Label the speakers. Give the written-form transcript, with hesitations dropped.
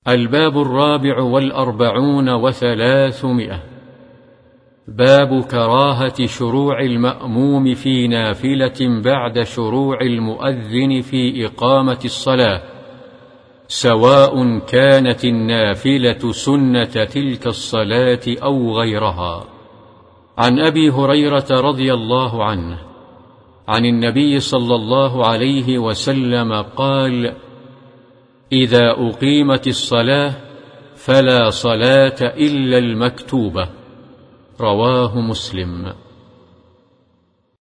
Speaker 1: الباب 44 باب كراهة شروع المأموم في نافلة بعد شروع المؤذن في إقامة الصلاة، سواء كانت النافلة سنة تلك الصلاة أو غيرها. عن أبي هريرة رضي الله عنه عن النبي صلى الله عليه وسلم قال: إذا أقيمت الصلاة فلا صلاة إلا المكتوبة. رواه مسلم.